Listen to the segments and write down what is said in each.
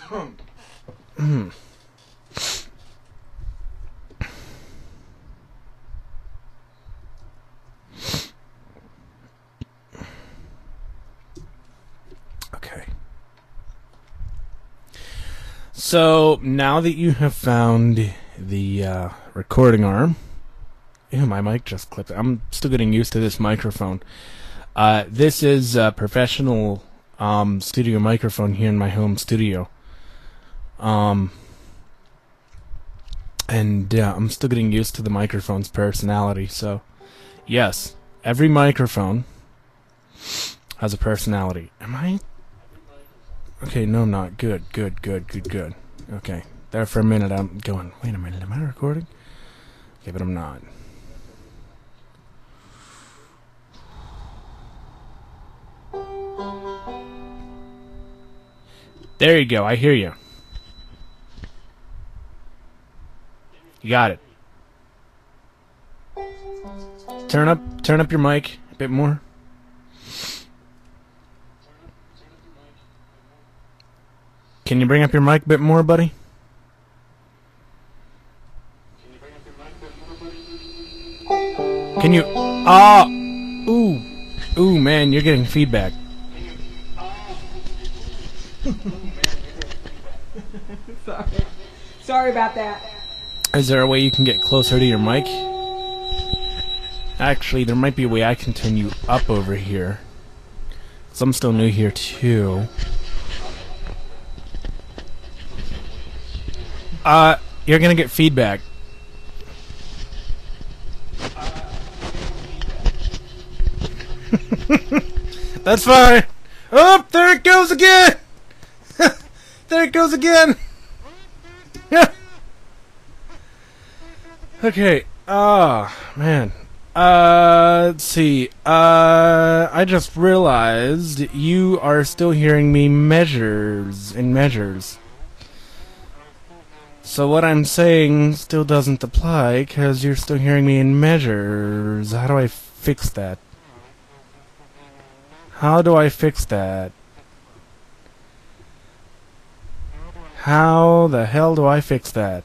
Okay. So now that you have found the recording arm, ew, my mic just clipped. I'm still getting used to this microphone. This is a professional studio microphone here in my home studio. And I'm still getting used to the microphone's personality. So, yes, every microphone has a personality. Am I? Okay, no, I'm not. Good. Okay, there for a minute I'm going, wait a minute, am I recording? Okay, but I'm not. There you go, I hear you. You got it. Turn up your mic a bit more. Can you bring up your mic a bit more, buddy? Can you... Ooh, man, you're getting feedback. Sorry about that. Is there a way you can get closer to your mic? Actually, there might be a way I can turn you up over here. 'Cause I'm still new here, too. You're gonna get feedback. That's fine. Oh, there it goes again. There it goes again. Okay. Man. Let's see. I just realized you are still hearing me in measures. So what I'm saying still doesn't apply, because you're still hearing me in measures. How do I fix that? How do I fix that? How the hell do I fix that?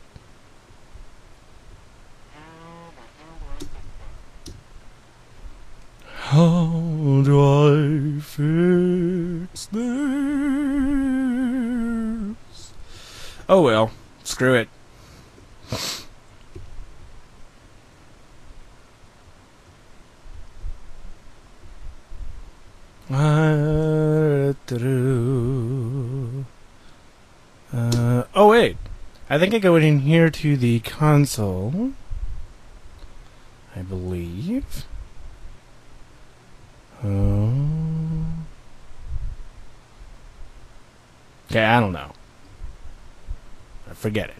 How do I fix this? Oh well. Screw it. Oh wait. I think I go in here to the console. I believe. Okay, I don't know. Forget it.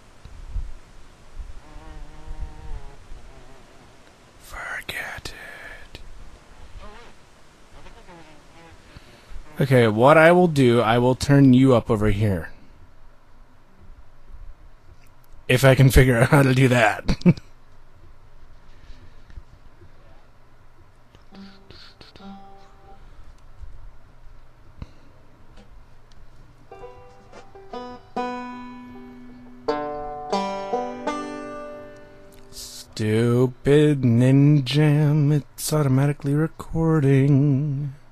Forget it. Okay, what I will do, I will turn you up over here. If I can figure out how to do that. Stupid Ninjam, it's automatically recording.